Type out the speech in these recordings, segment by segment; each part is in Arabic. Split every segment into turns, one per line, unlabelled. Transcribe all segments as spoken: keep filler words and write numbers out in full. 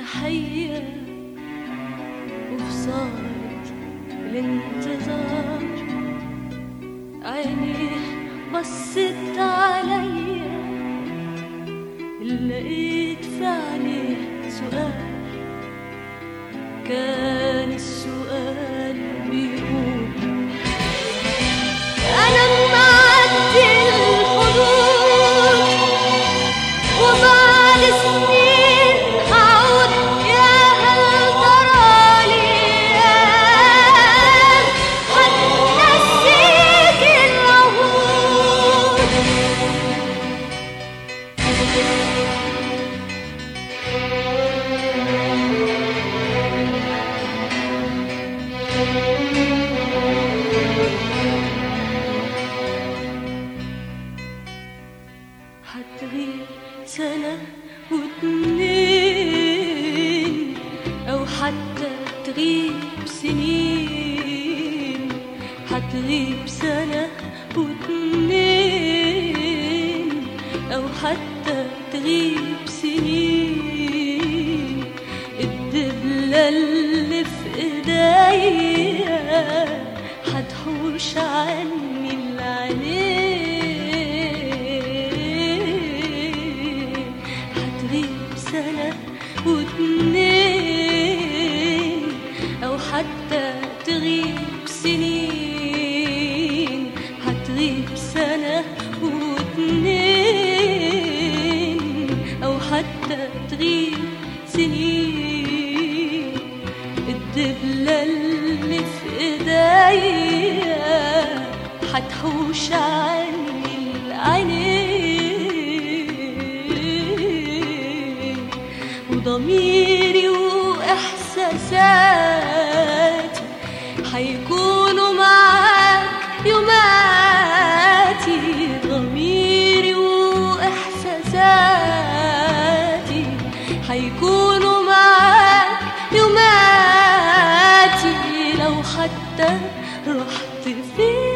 تحية وفي صالة الانتظار عيني بصت عليا لقيت في عينيه سؤال. كان السؤال بيقول أنا معدي الحدود وبعد سنين هعود، يا هل ترى لي أيام هتنسيك العهود. هتغيب سنة واتنين أو حتى تغيب سنين، هتغيب سنة واتنين أو حتى تغيب سنين. الدبلة اللي في ايديا هتحوش عني العينين. هتغيب سنة واتنين أو حتى تغيب سنين، هتغيب سنة واتنين أو حتى تغيب سنين. الدبلة اللي في ايديا هتحوش عني العينين. وضميري واحساساتي هيكونوا معاك يوماتي. ضميري واحساساتي هيكونوا معاك يوماتي لو حتى رحت فين.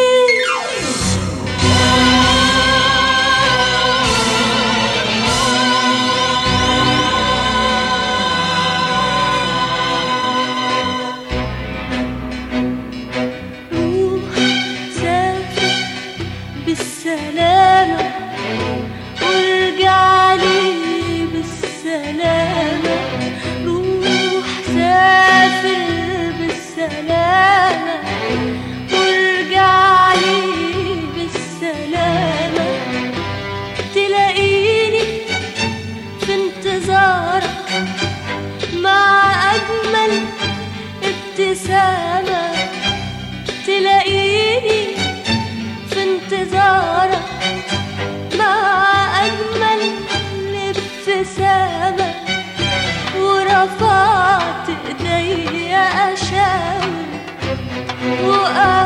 بالسلامة وارجع لي بالسلامة. روح سافر بالسلامة وارجع لي بالسلامة. تلاقيني في انتظارك مع أجمل ابتسامة. تلاقيني في انتظارك مع أجمل ابتسامة. ورفعت ايديا أشاور وأ